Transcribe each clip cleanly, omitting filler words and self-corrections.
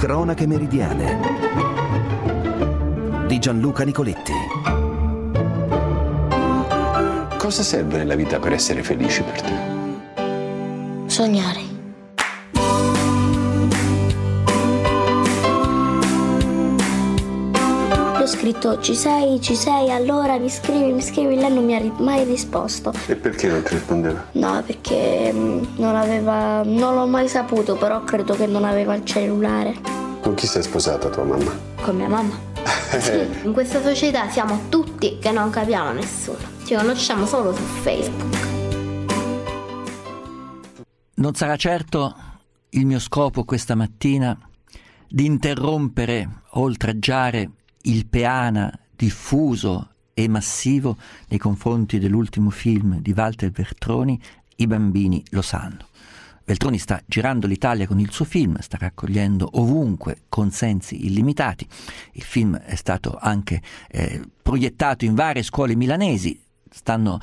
Cronache meridiane di Gianluca Nicoletti. Cosa serve nella vita per essere felici per te? Sognare. Ho scritto ci sei, allora mi scrivi, lei non mi ha mai risposto. E perché non ti rispondeva? No, perché non l'ho mai saputo, però credo che non aveva il cellulare. Con chi sei sposata tua mamma? Con mia mamma. Sì, in questa società siamo tutti che non capiamo nessuno, ci conosciamo solo su Facebook. Non sarà certo il mio scopo questa mattina di interrompere o oltraggiare il peana diffuso e massivo nei confronti dell'ultimo film di Walter Veltroni, I bambini lo sanno. Veltroni sta girando l'Italia con il suo film, sta raccogliendo ovunque consensi illimitati. Il film è stato anche proiettato in varie scuole milanesi. Stanno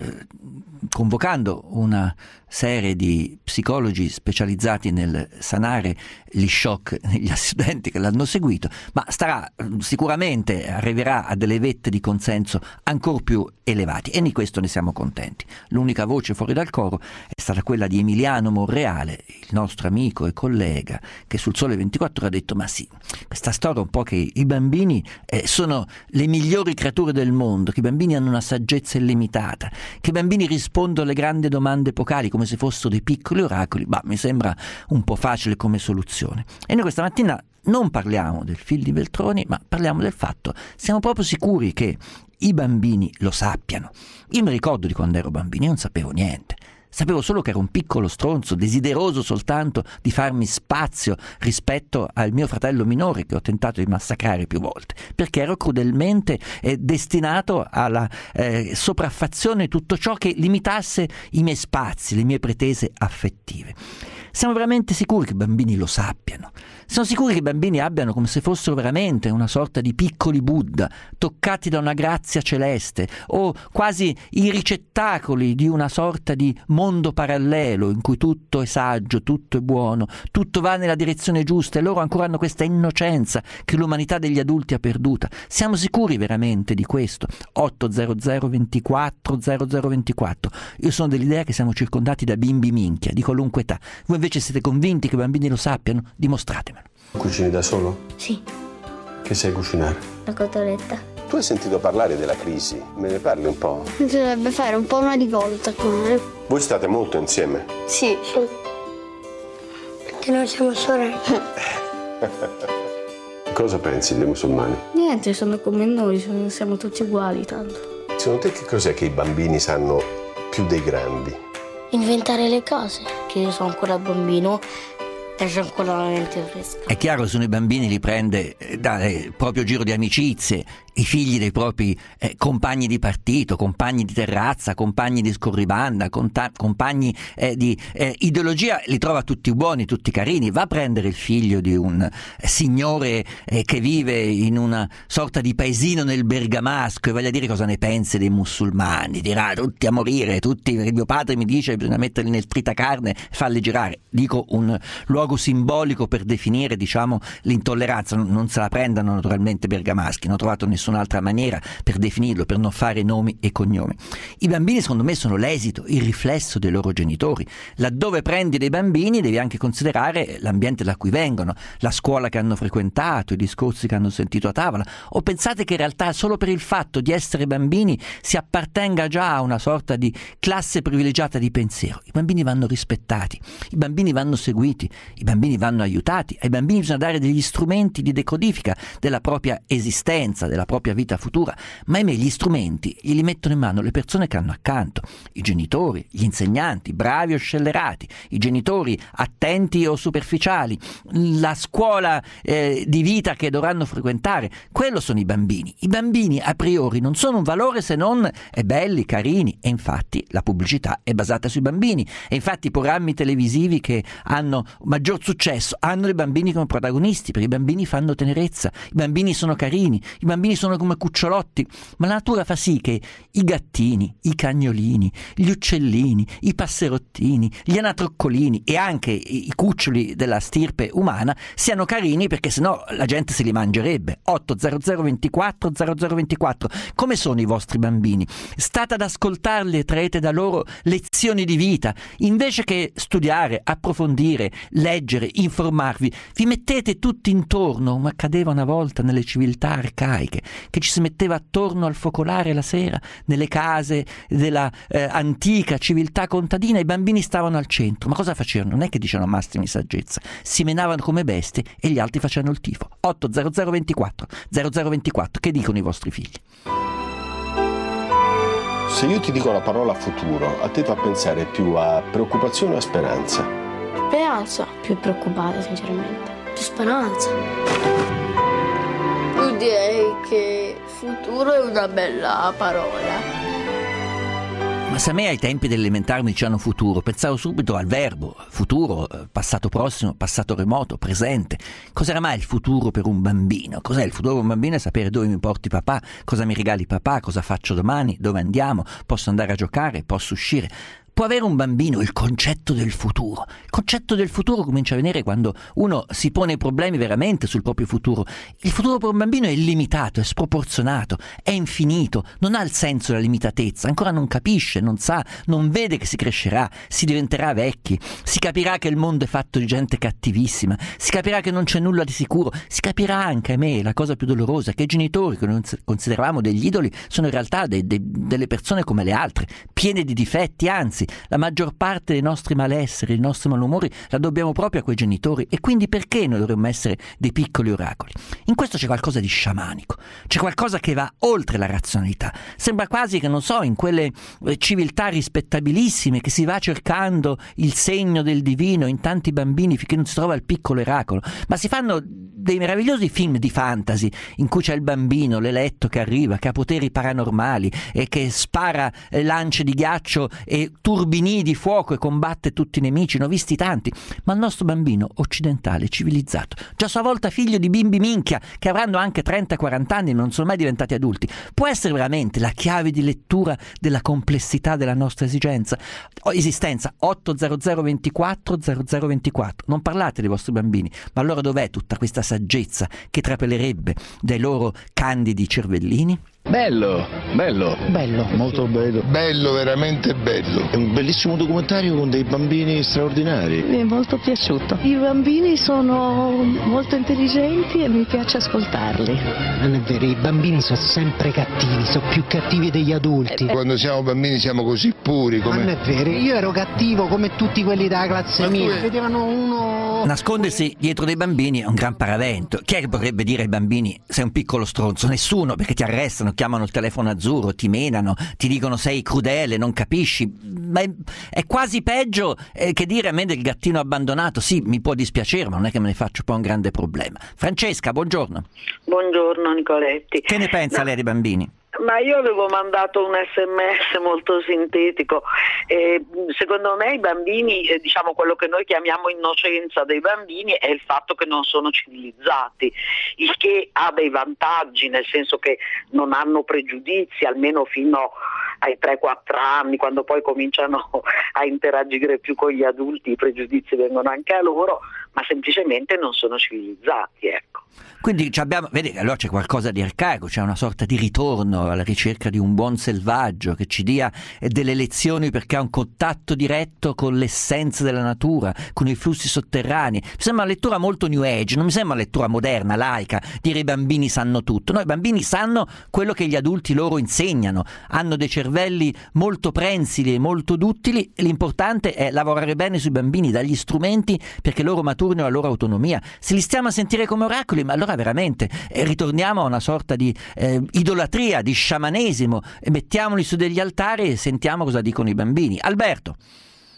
convocando una serie di psicologi specializzati nel sanare gli shock negli studenti che l'hanno seguito, ma sicuramente arriverà a delle vette di consenso ancora più elevati, e di questo ne siamo contenti. L'unica voce fuori dal coro è stata quella di Emiliano Monreale, il nostro amico e collega, che sul Sole 24 Ore ha detto: ma sì, questa storia un po' che i bambini sono le migliori creature del mondo, che i bambini hanno una saggezza illimitata, che i bambini rispondono alle grandi domande epocali come se fossero dei piccoli oracoli, mi sembra un po' facile come soluzione. E noi questa mattina non parliamo del film di Veltroni, ma parliamo del fatto: siamo proprio sicuri che i bambini lo sappiano? Io mi ricordo di quando ero bambino, io non sapevo niente. Sapevo solo che ero un piccolo stronzo, desideroso soltanto di farmi spazio rispetto al mio fratello minore, che ho tentato di massacrare più volte, perché ero crudelmente destinato alla sopraffazione di tutto ciò che limitasse i miei spazi, le mie pretese affettive. Siamo veramente sicuri che i bambini lo sappiano? Siamo sicuri che i bambini abbiano, come se fossero veramente una sorta di piccoli Buddha, toccati da una grazia celeste, o quasi i ricettacoli di una sorta di mondo parallelo in cui tutto è saggio, tutto è buono, tutto va nella direzione giusta, e loro ancora hanno questa innocenza che l'umanità degli adulti ha perduta? Siamo sicuri veramente di questo? 800 24 0024. Io sono dell'idea che siamo circondati da bimbi minchia di qualunque età. Voi invece siete convinti che i bambini lo sappiano? Dimostratemelo. Cucini da solo? Sì. Che sai cucinare? La cotoletta. Tu hai sentito parlare della crisi? Me ne parli un po'? Si dovrebbe fare un po' una di volta con me. Voi state molto insieme? Sì. Perché noi siamo sorelle. Cosa pensi dei musulmani? Niente, sono come noi, siamo tutti uguali tanto. Secondo te che cos'è che i bambini sanno più dei grandi? Inventare le cose. Che io sono ancora bambino e c'ho ancora la mente fresca. È chiaro che sono i bambini li prende dal proprio giro di amicizie, i figli dei propri compagni di partito, compagni di terrazza, compagni di scorribanda, compagni di ideologia, li trova tutti buoni, tutti carini. Va a prendere il figlio di un signore che vive in una sorta di paesino nel Bergamasco e voglia dire cosa ne pensi dei musulmani, dirà tutti a morire, tutti, mio padre mi dice che bisogna metterli nel tritacarne e farli girare. Dico un luogo simbolico per definire, diciamo, l'intolleranza. Non se la prendano naturalmente bergamaschi, non ho trovato nessun'altra maniera per definirlo, per non fare nomi e cognomi. I bambini secondo me sono l'esito, il riflesso dei loro genitori. Laddove prendi dei bambini devi anche considerare l'ambiente da cui vengono, la scuola che hanno frequentato, i discorsi che hanno sentito a tavola. O pensate che in realtà solo per il fatto di essere bambini si appartenga già a una sorta di classe privilegiata di pensiero? I bambini vanno rispettati, i bambini vanno seguiti, i bambini vanno aiutati, ai bambini bisogna dare degli strumenti di decodifica della propria esistenza, della propria vita futura, ma ahimè gli strumenti glieli mettono in mano le persone che hanno accanto, i genitori, gli insegnanti, bravi o scellerati, i genitori attenti o superficiali, la scuola di vita che dovranno frequentare. Quello sono i bambini. I bambini a priori non sono un valore se non belli, carini, e infatti la pubblicità è basata sui bambini, e infatti i programmi televisivi che hanno maggior successo hanno i bambini come protagonisti, perché i bambini fanno tenerezza, i bambini sono carini, i bambini sono come cucciolotti, ma la natura fa sì che i gattini, i cagnolini, gli uccellini, i passerottini, gli anatroccolini e anche i cuccioli della stirpe umana siano carini, perché sennò la gente se li mangerebbe. 800 24 0024. Come sono i vostri bambini? State ad ascoltarli e traete da loro lezioni di vita. Invece che studiare, approfondire, leggere, informarvi, vi mettete tutti intorno, come accadeva una volta nelle civiltà arcaiche, che ci si metteva attorno al focolare la sera, nelle case della antica civiltà contadina. I bambini stavano al centro, ma cosa facevano? Non è che dicevano massimi saggezza, si menavano come bestie e gli altri facevano il tifo. 800 24 0024. Che dicono i vostri figli? Se io ti dico la parola futuro, a te fa pensare più a preoccupazione o a speranza? Speranza. Più preoccupata, sinceramente. Più speranza. Io direi che futuro è una bella parola. Ma se a me ai tempi dell'elementare mi dicevano futuro, pensavo subito al verbo futuro, passato prossimo, passato remoto, presente. Cos'era mai il futuro per un bambino? Cos'è il futuro per un bambino? È sapere dove mi porti papà, cosa mi regali papà, cosa faccio domani, dove andiamo, posso andare a giocare, posso uscire. Può avere un bambino il concetto del futuro? Il concetto del futuro comincia a venire quando uno si pone problemi veramente sul proprio futuro. Il futuro per un bambino è illimitato, è sproporzionato, è infinito, non ha il senso della limitatezza, ancora non capisce, non sa, non vede che si crescerà, si diventerà vecchi, si capirà che il mondo è fatto di gente cattivissima, si capirà che non c'è nulla di sicuro, si capirà anche, a me, la cosa più dolorosa, che i genitori che noi consideravamo degli idoli sono in realtà delle persone come le altre, piene di difetti, anzi, la maggior parte dei nostri malesseri, dei nostri malumori la dobbiamo proprio a quei genitori, e quindi perché noi dovremmo essere dei piccoli oracoli? In questo c'è qualcosa di sciamanico, c'è qualcosa che va oltre la razionalità. Sembra quasi che, non so, in quelle civiltà rispettabilissime che si va cercando il segno del divino in tanti bambini finché non si trova il piccolo oracolo, ma si fanno dei meravigliosi film di fantasy in cui c'è il bambino, l'eletto che arriva, che ha poteri paranormali e che spara lance di ghiaccio e turbini di fuoco e combatte tutti i nemici. Ne ho visti tanti, ma il nostro bambino occidentale, civilizzato, già a sua volta figlio di bimbi minchia che avranno anche 30-40 anni e non sono mai diventati adulti, può essere veramente la chiave di lettura della complessità della nostra esistenza? 800 24 0024. Non parlate dei vostri bambini, ma allora dov'è tutta questa saggezza che trapelerebbe dai loro candidi cervellini? Bello, molto bello. Bello, veramente bello. È un bellissimo documentario con dei bambini straordinari. Mi è molto piaciuto. I bambini sono molto intelligenti e mi piace ascoltarli. Non è vero, i bambini sono sempre cattivi, sono più cattivi degli adulti. Quando siamo bambini siamo così puri come... Non è vero, io ero cattivo come tutti quelli della classe mia. Vedevano uno... Nascondersi dietro dei bambini è un gran paravento. Chi è che potrebbe dire ai bambini sei un piccolo stronzo? Nessuno, perché ti arrestano, chiamano il telefono azzurro, ti menano, ti dicono sei crudele, non capisci. Ma è quasi peggio che dire a me del gattino abbandonato. Sì, mi può dispiacere, ma non è che me ne faccio poi un grande problema. Francesca, buongiorno. Buongiorno Nicoletti. Che ne pensa lei dei bambini? Ma io avevo mandato un SMS molto sintetico. Secondo me i bambini, diciamo quello che noi chiamiamo innocenza dei bambini è il fatto che non sono civilizzati, il che ha dei vantaggi, nel senso che non hanno pregiudizi, almeno fino ai 3-4 anni, quando poi cominciano a interagire più con gli adulti, i pregiudizi vengono anche a loro, ma semplicemente non sono civilizzati, ecco. Quindi vedi, allora c'è qualcosa di arcaico, c'è una sorta di ritorno alla ricerca di un buon selvaggio che ci dia delle lezioni, perché ha un contatto diretto con l'essenza della natura, con i flussi sotterranei. Mi sembra una lettura molto New Age, non mi sembra una lettura moderna, laica, dire i bambini sanno tutto. No, i bambini sanno quello che gli adulti loro insegnano, hanno dei cervelli molto prensili e molto duttili, e l'importante è lavorare bene sui bambini, dargli strumenti perché loro maturino la loro autonomia. Se li stiamo a sentire come oracoli, ma allora veramente ritorniamo a una sorta di idolatria, di sciamanesimo, e mettiamoli su degli altari e sentiamo cosa dicono i bambini. Alberto.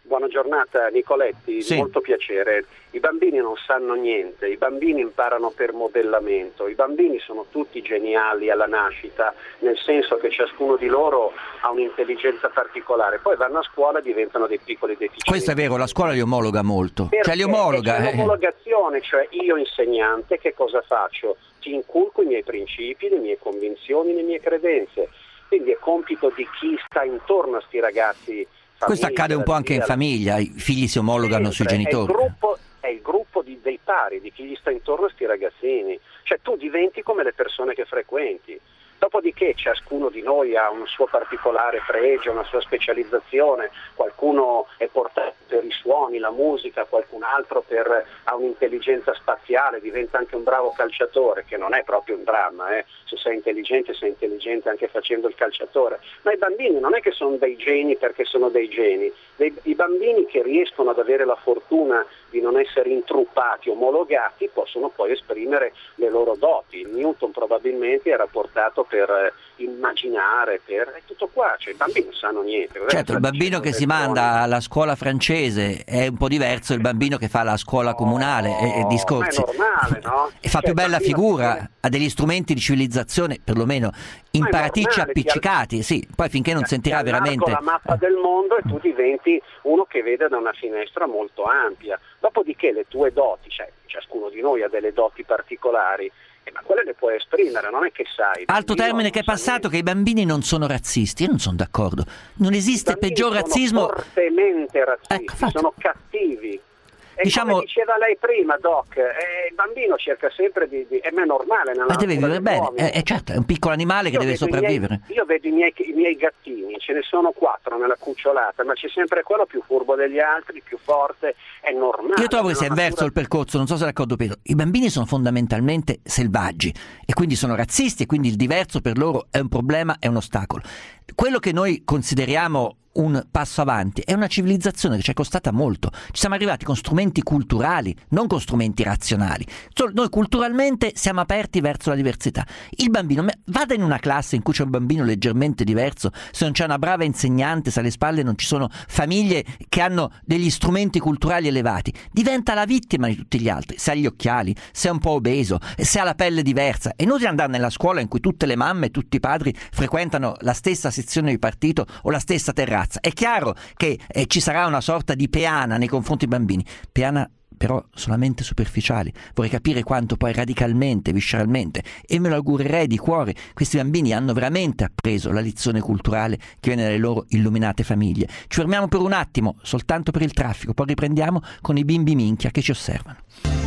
Buona giornata Nicoletti, sì. Molto piacere. I bambini non sanno niente, i bambini imparano per modellamento, i bambini sono tutti geniali alla nascita, nel senso che ciascuno di loro ha un'intelligenza particolare, poi vanno a scuola e diventano dei piccoli deficienti. Questo è vero, la scuola li omologa molto. Perché? Cioè li omologa. C'è l'omologazione, cioè io insegnante che cosa faccio? Ti inculco i miei principi, le mie convinzioni, le mie credenze, quindi è compito di chi sta intorno a sti ragazzi. Questo accade un po' anche in famiglia, i figli si omologano sui genitori. È il gruppo dei pari, di chi gli sta intorno a sti ragazzini, cioè tu diventi come le persone che frequenti. Dopodiché ciascuno di noi ha un suo particolare pregio, una sua specializzazione, qualcuno è portato per i suoni, la musica, qualcun altro ha un'intelligenza spaziale, diventa anche un bravo calciatore, che non è proprio un dramma, se sei intelligente anche facendo il calciatore. Ma i bambini non è che sono dei geni perché sono dei geni, i bambini che riescono ad avere la fortuna di non essere intruppati, omologati, possono poi esprimere le loro doti. Newton probabilmente era portato per immaginare, è tutto qua, cioè i bambini non sanno niente. Certo, il bambino che si manda alla scuola francese è un po' diverso dal bambino che fa la scuola comunale e discorsi. Ma è normale, no? E fa più bella figura, ha degli strumenti di civilizzazione, perlomeno imparaticci, appiccicati, sì, poi finché non sentirà veramente la mappa del mondo e tu diventi uno che vede da una finestra molto ampia. Dopodiché le tue doti, cioè ciascuno di noi ha delle doti particolari, ma quelle le puoi esprimere, non è che sai. Altro termine che è passato, che i bambini non sono razzisti. Io non sono d'accordo. Non esiste peggior razzismo. Sono fortemente razzisti, sono cattivi. E diciamo, come diceva lei prima, Doc, il bambino cerca sempre è normale. Ma deve vivere bene, certo, è un piccolo animale che deve sopravvivere. Io vedo i miei gattini, ce ne sono 4 nella cucciolata, ma c'è sempre quello più furbo degli altri, più forte, è normale. Io trovo che sia inverso il percorso, non so se è d'accordo Pietro. I bambini sono fondamentalmente selvaggi e quindi sono razzisti e quindi il diverso per loro è un problema, è un ostacolo. Quello che noi consideriamo un passo avanti è una civilizzazione che ci è costata molto. Ci siamo arrivati con strumenti culturali, non con strumenti razionali. Noi culturalmente siamo aperti verso la diversità. Il bambino vada in una classe in cui c'è un bambino leggermente diverso, se non c'è una brava insegnante, se alle spalle non ci sono famiglie che hanno degli strumenti culturali elevati, diventa la vittima di tutti gli altri. Se ha gli occhiali, se è un po' obeso, se ha la pelle diversa. È inutile andare nella scuola in cui tutte le mamme e tutti i padri frequentano la stessa sezione di partito o la stessa terrazza. È chiaro che ci sarà una sorta di peana nei confronti dei bambini, peana però solamente superficiali. Vorrei capire quanto poi radicalmente, visceralmente, e me lo augurerei di cuore, questi bambini hanno veramente appreso la lezione culturale che viene dalle loro illuminate famiglie. Ci fermiamo per un attimo, soltanto per il traffico, poi riprendiamo con i bimbi minchia che ci osservano.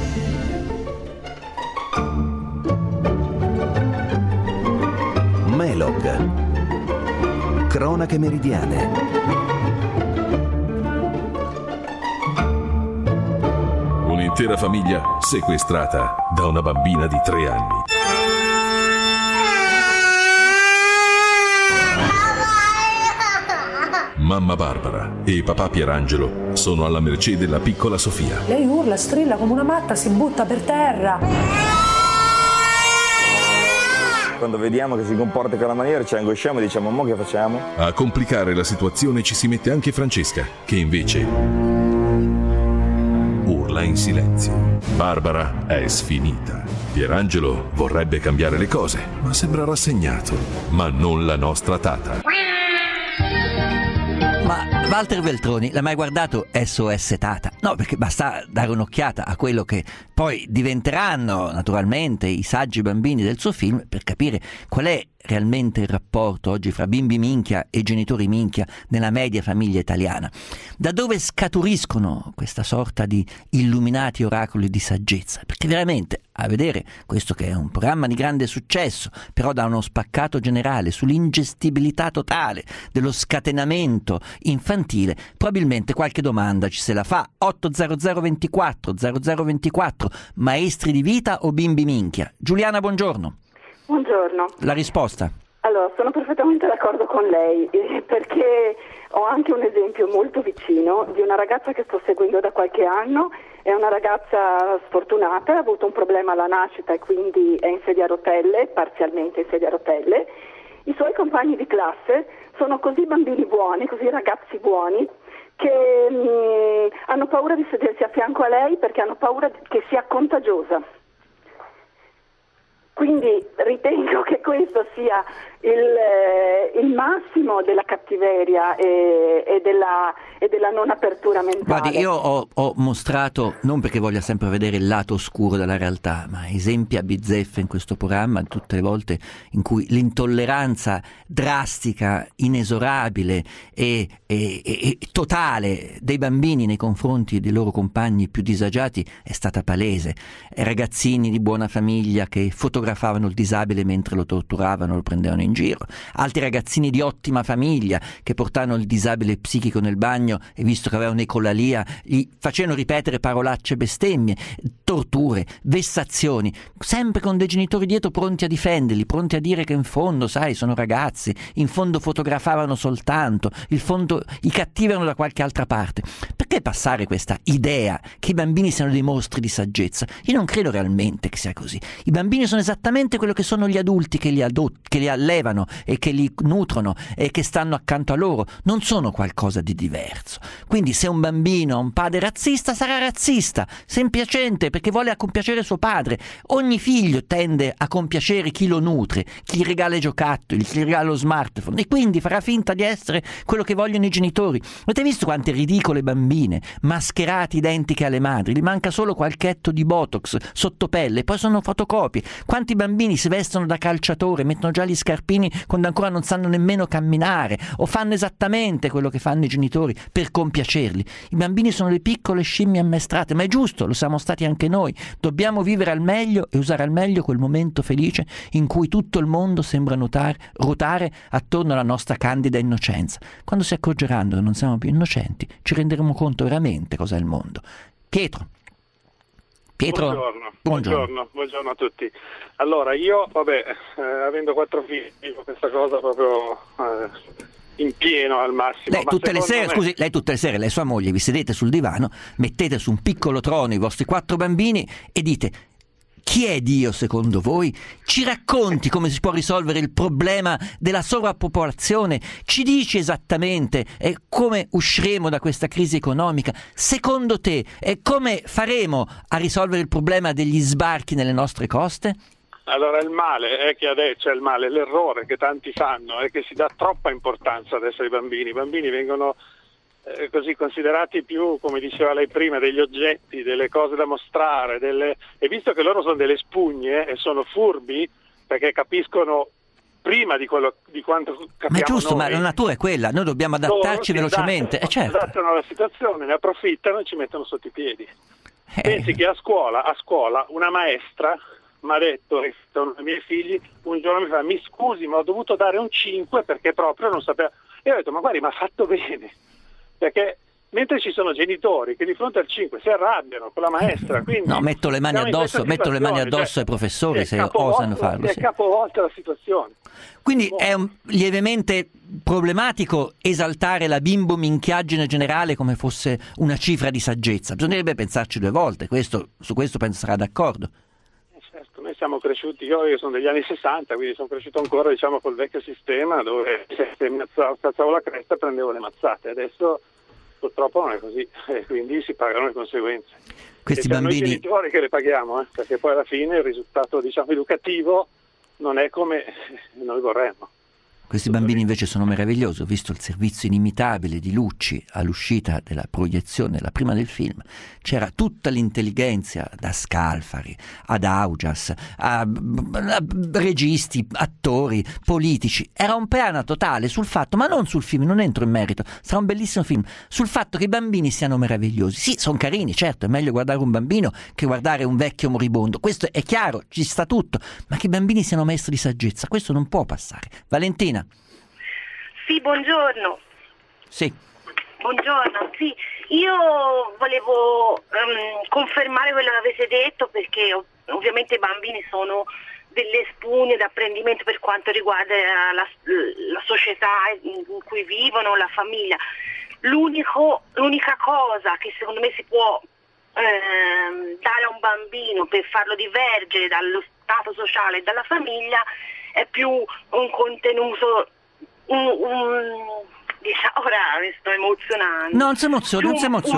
Melog. Cronache meridiane. Un'intera famiglia sequestrata da una bambina di 3 anni. Mamma Barbara e papà Pierangelo sono alla mercé della piccola Sofia. Lei urla, strilla come una matta, si butta per terra. Quando vediamo che si comporta in quella maniera ci angosciamo e diciamo: ma che facciamo? A complicare la situazione ci si mette anche Francesca, che invece urla in silenzio. Barbara è sfinita. Pierangelo vorrebbe cambiare le cose, ma sembra rassegnato. Ma non la nostra tata. Ma Walter Veltroni, l'ha mai guardato SOS Tata? No, perché basta dare un'occhiata a quello che poi diventeranno naturalmente i saggi bambini del suo film per capire qual è realmente il rapporto oggi fra bimbi minchia e genitori minchia nella media famiglia italiana. Da dove scaturiscono questa sorta di illuminati oracoli di saggezza? Perché veramente, a vedere questo che è un programma di grande successo, però da uno spaccato generale sull'ingestibilità totale dello scatenamento infantile, probabilmente qualche domanda ci se la fa. 80024 0024, maestri di vita o bimbi minchia? Giuliana, buongiorno. Buongiorno. La risposta? Allora, sono perfettamente d'accordo con lei, perché ho anche un esempio molto vicino di una ragazza che sto seguendo da qualche anno. È una ragazza sfortunata, ha avuto un problema alla nascita e quindi è in sedia a rotelle, parzialmente in sedia a rotelle. I suoi compagni di classe sono così bambini buoni, così ragazzi buoni, che hanno paura di sedersi a fianco a lei perché hanno paura che sia contagiosa. Quindi ritengo che questo sia il massimo della cattiveria e della non apertura mentale. Guardi, io ho mostrato, non perché voglia sempre vedere il lato oscuro della realtà, ma esempi a bizzeffe in questo programma tutte le volte in cui l'intolleranza drastica, inesorabile e totale dei bambini nei confronti dei loro compagni più disagiati è stata palese. Ragazzini di buona famiglia che fotografavano il disabile mentre lo torturavano, lo prendevano in giro, altri ragazzini di ottima famiglia che portavano il disabile psichico nel bagno e visto che aveva un'ecolalia gli facevano ripetere parolacce e bestemmie, torture, vessazioni, sempre con dei genitori dietro pronti a difenderli, pronti a dire che in fondo, sai, sono ragazzi, in fondo fotografavano soltanto, in fondo i cattivi erano da qualche altra parte. Perché passare questa idea che i bambini siano dei mostri di saggezza? Io non credo realmente che sia così. I bambini sono esattamente quello che sono gli adulti che li allevano e che li nutrono e che stanno accanto a loro, non sono qualcosa di diverso. Quindi se un bambino ha un padre razzista, sarà razzista, semplicemente perché vuole compiacere suo padre. Ogni figlio tende a compiacere chi lo nutre, chi gli regala i giocattoli, chi gli regala lo smartphone, e quindi farà finta di essere quello che vogliono i genitori. Avete visto quante ridicole bambine, mascherate identiche alle madri, gli manca solo qualche etto di botox sotto pelle, poi sono fotocopie. Quanti bambini si vestono da calciatore, mettono già gli scarpini quando ancora non sanno nemmeno camminare, o fanno esattamente quello che fanno i genitori per compiacerli. I bambini sono le piccole scimmie ammaestrate, ma è giusto, lo siamo stati anche noi. Dobbiamo vivere al meglio e usare al meglio quel momento felice in cui tutto il mondo sembra ruotare attorno alla nostra candida innocenza. Quando si accorgeranno che non siamo più innocenti, ci renderemo conto veramente cos'è il mondo. Pietro. Buongiorno a tutti. Allora, io, avendo 4 figli, dico questa cosa proprio in pieno al massimo. Lei tutte le sere, lei e sua moglie vi sedete sul divano, mettete su un piccolo trono i vostri 4 bambini e dite: chi è Dio secondo voi? Ci racconti come si può risolvere il problema della sovrappopolazione? Ci dici esattamente come usciremo da questa crisi economica? Secondo te come faremo a risolvere il problema degli sbarchi nelle nostre coste? Allora il male è che adesso l'errore che tanti fanno è che si dà troppa importanza adesso ai bambini. I bambini vengono così considerati più, come diceva lei prima, degli oggetti, delle cose da mostrare, e visto che loro sono delle spugne e sono furbi perché capiscono prima di quanto capiamo. Ma è giusto, noi, ma la natura è quella, noi dobbiamo adattarci velocemente. Certo. Adattano alla situazione, ne approfittano e ci mettono sotto i piedi. Pensi che a scuola una maestra mi ha detto, uno dei miei figli un giorno mi fa: mi scusi, ma ho dovuto dare un 5 perché proprio non sapeva. E ho detto: ma guardi, ma ha fatto bene, perché mentre ci sono genitori che di fronte al 5 si arrabbiano con la maestra, quindi metto le mani addosso ai professori se osano farlo. È capovolta la situazione. Quindi è lievemente problematico esaltare la bimbo-minchiaggine generale come fosse una cifra di saggezza. Bisognerebbe pensarci 2 volte, su questo penso sarà d'accordo. Certo, noi siamo cresciuti, io sono degli anni 60, quindi sono cresciuto ancora col vecchio sistema dove se mi alzavo la cresta prendevo le mazzate. Adesso purtroppo non è così, e quindi si pagano le conseguenze. Questi siamo bambini... noi genitori che le paghiamo, perché poi alla fine il risultato educativo non è come noi vorremmo. Questi bambini invece sono meravigliosi. Ho visto il servizio inimitabile di Lucci all'uscita della proiezione, la prima del film. C'era tutta l'intelligenza, da Scalfari ad Augias, a registi, attori, politici. Era un piano totale sul fatto, ma non sul film, non entro in merito, sarà un bellissimo film, sul fatto che i bambini siano meravigliosi. Sì, sono carini, certo, è meglio guardare un bambino che guardare un vecchio moribondo, questo è chiaro, ci sta tutto, ma che i bambini siano maestri di saggezza, questo non può passare. Valentina. Sì, buongiorno. Sì. Buongiorno, sì. Io volevo confermare quello che avete detto, perché ovviamente i bambini sono delle spugne d'apprendimento per quanto riguarda la società in cui vivono, la famiglia. L'unica cosa che secondo me si può dare a un bambino per farlo divergere dallo stato sociale e dalla famiglia è più un contenuto, ora mi sto emozionando. No, non si emoziona.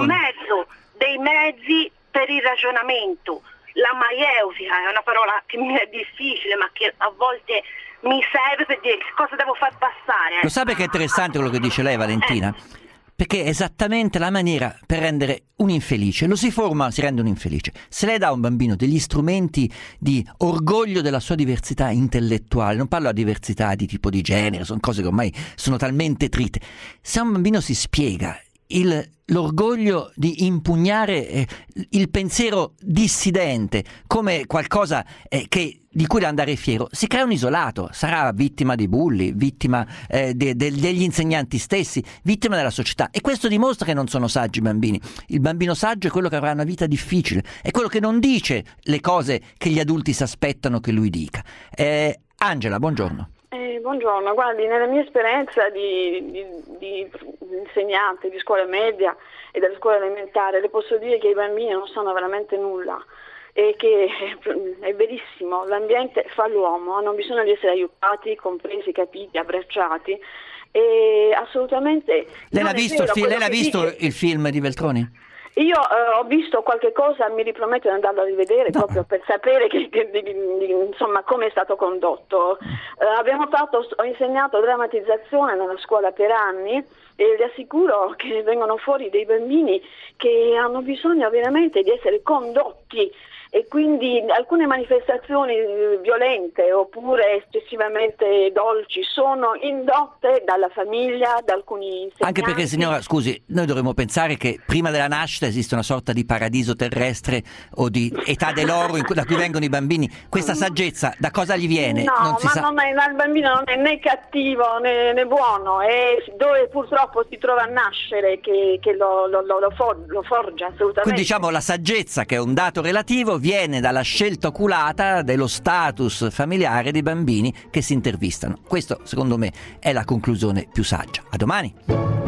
Dei mezzi per il ragionamento. La maieutica è una parola che mi è difficile, ma che a volte mi serve per dire che cosa devo far passare. Lo sa perché è interessante quello che dice lei, Valentina? Perché è esattamente la maniera per rendere un infelice. Lo si forma, si rende un infelice. Se lei dà a un bambino degli strumenti di orgoglio della sua diversità intellettuale, non parlo di diversità di tipo di genere, sono cose che ormai sono talmente trite. Se un bambino si spiega l'orgoglio di impugnare il pensiero dissidente come qualcosa di cui andare fiero, si crea un isolato, sarà vittima di bulli, vittima degli insegnanti stessi, vittima della società, e questo dimostra che non sono saggi i bambini. Il bambino saggio è quello che avrà una vita difficile, è quello che non dice le cose che gli adulti si aspettano che lui dica. Angela, buongiorno. Buongiorno, guardi, nella mia esperienza di insegnante di scuola media e della scuola elementare le posso dire che i bambini non sanno veramente nulla e che è verissimo, l'ambiente fa l'uomo, hanno bisogno di essere aiutati, compresi, capiti, abbracciati e assolutamente... Lei l'ha visto il film di Veltroni? Io ho visto qualche cosa, mi riprometto di andarlo a rivedere proprio per sapere insomma come è stato condotto. Ho insegnato drammatizzazione nella scuola per anni e le assicuro che vengono fuori dei bambini che hanno bisogno veramente di essere condotti e quindi alcune manifestazioni violente oppure eccessivamente dolci sono indotte dalla famiglia, da alcuni insegnanti. Anche perché, signora, scusi, noi dovremmo pensare che prima della nascita esiste una sorta di paradiso terrestre o di età dell'oro da cui vengono i bambini. Questa saggezza da cosa gli viene? No, il bambino non è né cattivo né buono, è dove purtroppo si trova a nascere che lo forgia assolutamente. Quindi diciamo la saggezza, che è un dato relativo, viene dalla scelta oculata dello status familiare dei bambini che si intervistano. Questo, secondo me, è la conclusione più saggia. A domani!